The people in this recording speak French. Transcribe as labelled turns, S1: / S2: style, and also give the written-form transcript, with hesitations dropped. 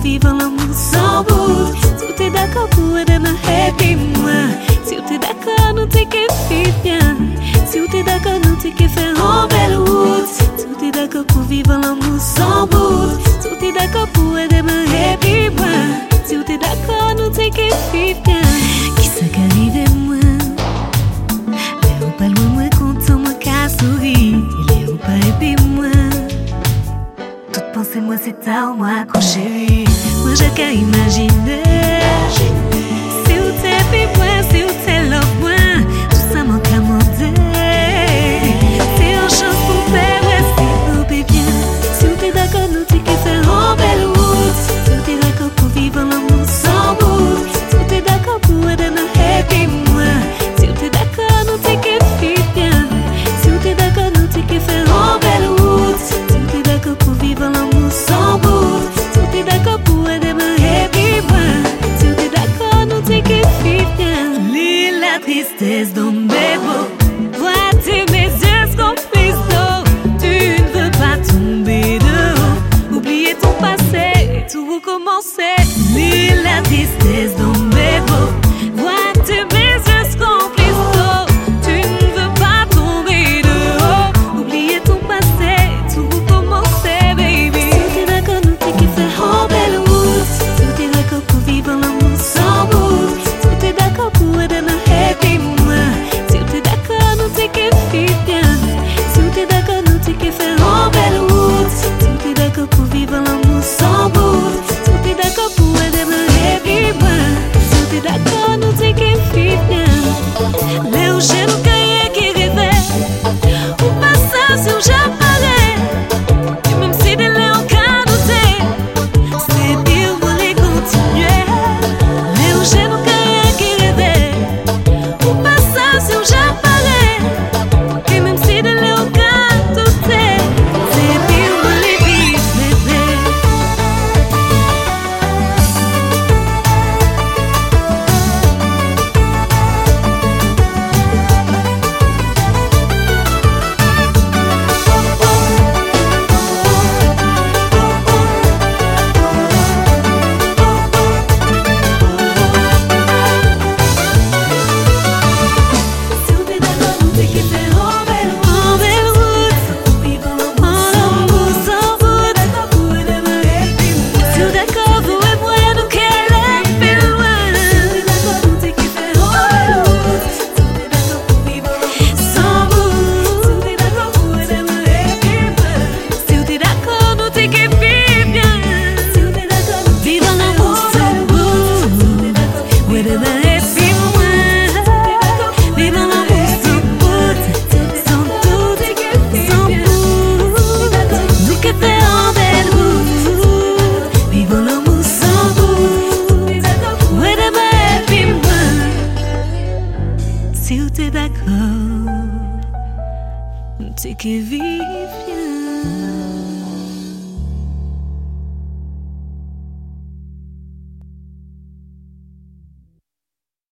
S1: vivre l'amour sans bout. Si t'es d'accord pour demain happy moi. Si t'es d'accord nous t'es que bien. Si t'es d'accord nous t'es que faire en belle route. Si t'es d'accord pour vivre l'amour sans bout. Si t'es d'accord pour demain happy moi. Si t'es d'accord nous t'es que bien. Qui ça qu'arrive moi? Léo pas loin moi content moi qu'à sourire. Léo pas happy moi. Toute pensée moi c'est ta ou moi chérie. Moi j'ai qu'à imaginer. Si ou t'es puis moi, si ou t'es love moi. Tout ça manque à monter. C'est une chance pour faire, ouais, si vous bien. Si ou t'es d'accord, nous t'es qu'à faire en belle route. Si ou t'es d'accord pour vivre l'amour sans bout. Si ou t'es d'accord pour demain happy moi. Si ou t'es d'accord, nous t'es qu'à bien. Si ou t'es d'accord, nous t'es qu'à faire en belle route. Si ou t'es d'accord pour vivre l'amour sans bout. Si ou t'es d'accord pour demain happy moi. Si ou t'es d'accord, nous t'es qu'à bien. Lis la tristesse dans mes mots. Vois-tu mes yeux complices d'eau. Tu ne veux pas tomber de haut. Oublier ton passé, tout recommencer. Lis la tristesse dans mes mots. Vois-tu mes yeux complices d'eau. Tu ne veux pas tomber de haut. Oublier ton passé, tout recommencer, baby. Si t'es d'accord, nous t'es qu'à faire en belle route. Si t'es d'accord pour vivre l'amour sans bout. Si t'es d'accord pour demain happy moi. Si t'es d'accord, nous t'es qu'à bien. Si t'es d'accord, nous t'es qu'à faire en belle route. Si t'es d'accord pour vivre l'amour sans bout. Si t'es d'accord pour demain happy moi. Si t'es d'accord, nous t'es qu'à bien. Les j'ai nos cahiers qui réveillent. Ou pas ça si j'apparais. Et même si des léons qu'à douter. C'est pire pour les continuer. Les j'ai nos cahiers qui réveillent. Ou pas ça si j'apparais. Et même si des léons qu'à douter. C'est pire pour les vivre, bébé. Si t'es d'accord, nous t'es qu'à faire en belle route. Vivre l'amour sans bout. D'accord pour demain happy moi. Si t'es d'accord pour moi, nous qu'elle est plus loin. Si t'es d'accord, nous t'es qu'à faire en belle route. Si t'es d'accord pour vivre l'amour sans bout. Si t'es d'accord pour demain happy moi. Si t'es d'accord, nous t'es qu'à bien. Si t'es d'accord, nous vivre l'amour sans bout. Ouais, demain happy moi. Vivre l'amour sans bout. Sans doute, sans bout. Nous qu'à faire en belle route. Vivre l'amour sans bout. Ouais, demain happy moi. Si t'es d'accord, t'es que vivre bien.